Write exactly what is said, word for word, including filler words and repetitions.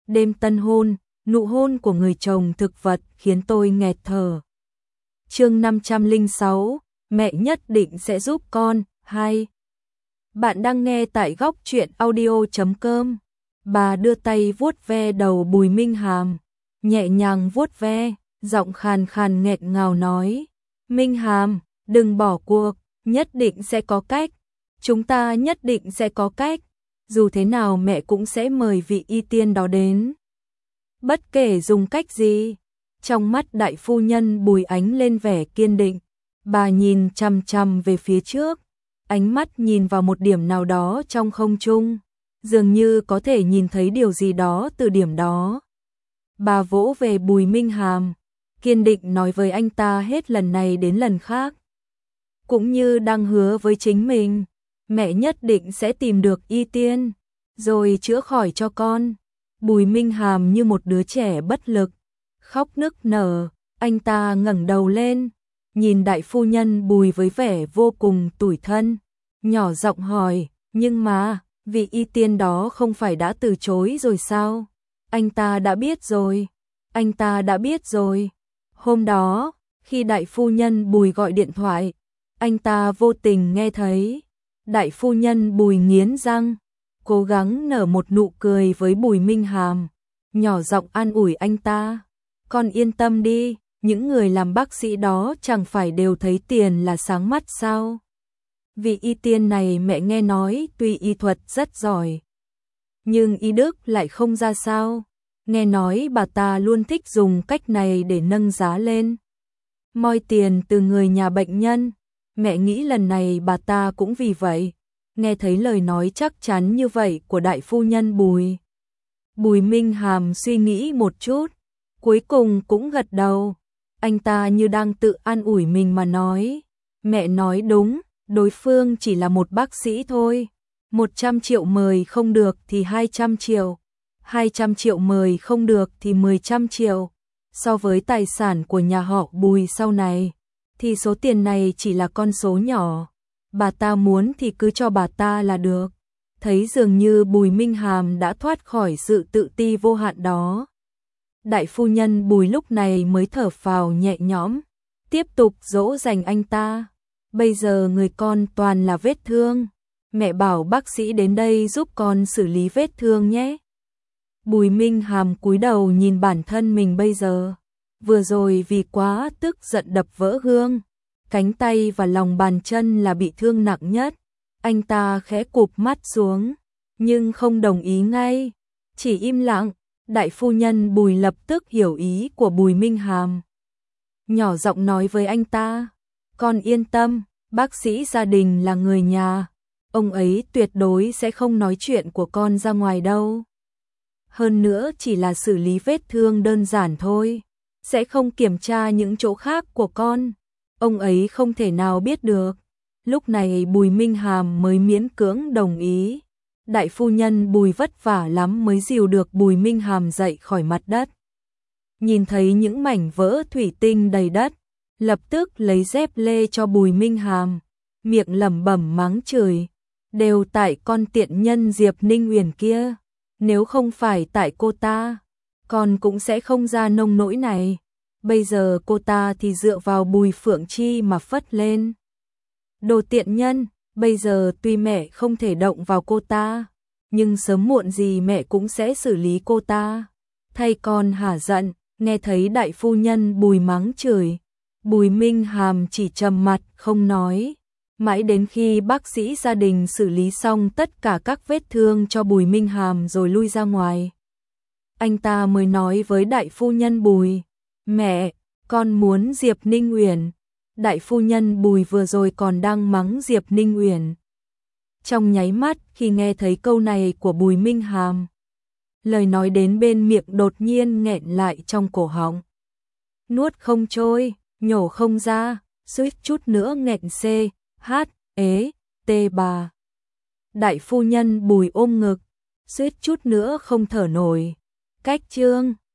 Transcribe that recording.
đêm tân hôn, nụ hôn của người chồng thực vật khiến tôi nghẹt thở. Chương năm trăm lẻ sáu, mẹ nhất định sẽ giúp con. Hai. Bạn đang nghe tại góc truyện audio chấm com. Bà đưa tay vuốt ve đầu Bùi Minh Hàm, nhẹ nhàng vuốt ve, giọng khàn khàn nghẹn ngào nói: "Minh Hàm, đừng bỏ cuộc, nhất định sẽ có cách. Chúng ta nhất định sẽ có cách. Dù thế nào mẹ cũng sẽ mời vị y tiên đó đến. Bất kể dùng cách gì." Trong mắt đại phu nhân Bùi ánh lên vẻ kiên định. Bà nhìn chằm chằm về phía trước, ánh mắt nhìn vào một điểm nào đó trong không trung, dường như có thể nhìn thấy điều gì đó từ điểm đó. Bà vỗ về Bùi Minh Hàm, kiên định nói với anh ta hết lần này đến lần khác, cũng như đang hứa với chính mình, mẹ nhất định sẽ tìm được y tiên, rồi chữa khỏi cho con. Bùi Minh Hàm như một đứa trẻ bất lực, khóc nức nở. Anh ta ngẩng đầu lên, nhìn đại phu nhân Bùi với vẻ vô cùng tủi thân, nhỏ giọng hỏi: "Nhưng mà, vị y tiên đó không phải đã từ chối rồi sao?" Anh ta đã biết rồi, anh ta đã biết rồi. Hôm đó, khi đại phu nhân Bùi gọi điện thoại, anh ta vô tình nghe thấy. Đại phu nhân Bùi nghiến răng, cố gắng nở một nụ cười với Bùi Minh Hàm, nhỏ giọng an ủi anh ta: "Con yên tâm đi, những người làm bác sĩ đó chẳng phải đều thấy tiền là sáng mắt sao? Vị y tiên này mẹ nghe nói tuy y thuật rất giỏi, nhưng y đức lại không ra sao. Nghe nói bà ta luôn thích dùng cách này để nâng giá lên, moi tiền từ người nhà bệnh nhân. Mẹ nghĩ lần này bà ta cũng vì vậy." Nghe thấy lời nói chắc chắn như vậy của đại phu nhân Bùi, Bùi Minh Hàm suy nghĩ một chút, cuối cùng cũng gật đầu. Anh ta như đang tự an ủi mình mà nói: "Mẹ nói đúng, đối phương chỉ là một bác sĩ thôi. một trăm triệu mời không được thì hai trăm triệu, hai trăm triệu mời không được thì mười trăm triệu. So với tài sản của nhà họ Bùi sau này, thì số tiền này chỉ là con số nhỏ. Bà ta muốn thì cứ cho bà ta là được." Thấy dường như Bùi Minh Hàm đã thoát khỏi sự tự ti vô hạn đó, đại phu nhân Bùi lúc này mới thở phào nhẹ nhõm, tiếp tục dỗ dành anh ta: "Bây giờ người con toàn là vết thương, mẹ bảo bác sĩ đến đây giúp con xử lý vết thương nhé." Bùi Minh Hàm cúi đầu nhìn bản thân mình bây giờ, vừa rồi vì quá tức giận đập vỡ gương, cánh tay và lòng bàn chân là bị thương nặng nhất. Anh ta khẽ cụp mắt xuống, nhưng không đồng ý ngay, chỉ im lặng. Đại phu nhân Bùi lập tức hiểu ý của Bùi Minh Hàm, nhỏ giọng nói với anh ta: "Con yên tâm, bác sĩ gia đình là người nhà, ông ấy tuyệt đối sẽ không nói chuyện của con ra ngoài đâu. Hơn nữa chỉ là xử lý vết thương đơn giản thôi, sẽ không kiểm tra những chỗ khác của con. Ông ấy không thể nào biết được." Lúc này Bùi Minh Hàm mới miễn cưỡng đồng ý. Đại phu nhân Bùi vất vả lắm mới dìu được Bùi Minh Hàm dậy khỏi mặt đất. Nhìn thấy những mảnh vỡ thủy tinh đầy đất, lập tức lấy dép lê cho Bùi Minh Hàm, miệng lẩm bẩm mắng chửi: "Đều tại con tiện nhân Diệp Ninh Uyển kia, nếu không phải tại cô ta, con cũng sẽ không ra nông nỗi này. Bây giờ cô ta thì dựa vào Bùi Phượng Chi mà phất lên. Đồ tiện nhân, bây giờ tuy mẹ không thể động vào cô ta, nhưng sớm muộn gì mẹ cũng sẽ xử lý cô ta. Thay con hả giận." Nghe thấy đại phu nhân Bùi mắng chửi, Bùi Minh Hàm chỉ trầm mặt không nói. Mãi đến khi bác sĩ gia đình xử lý xong tất cả các vết thương cho Bùi Minh Hàm rồi lui ra ngoài, anh ta mới nói với đại phu nhân Bùi: "Mẹ, con muốn Diệp Ninh Uyển." Đại phu nhân Bùi vừa rồi còn đang mắng Diệp Ninh Uyển, trong nháy mắt khi nghe thấy câu này của Bùi Minh Hàm, lời nói đến bên miệng đột nhiên nghẹn lại trong cổ họng, nuốt không trôi, nhổ không ra, suýt chút nữa nghẹn c, h, ế, t bà. Đại phu nhân Bùi ôm ngực, suýt chút nữa không thở nổi. Cách chương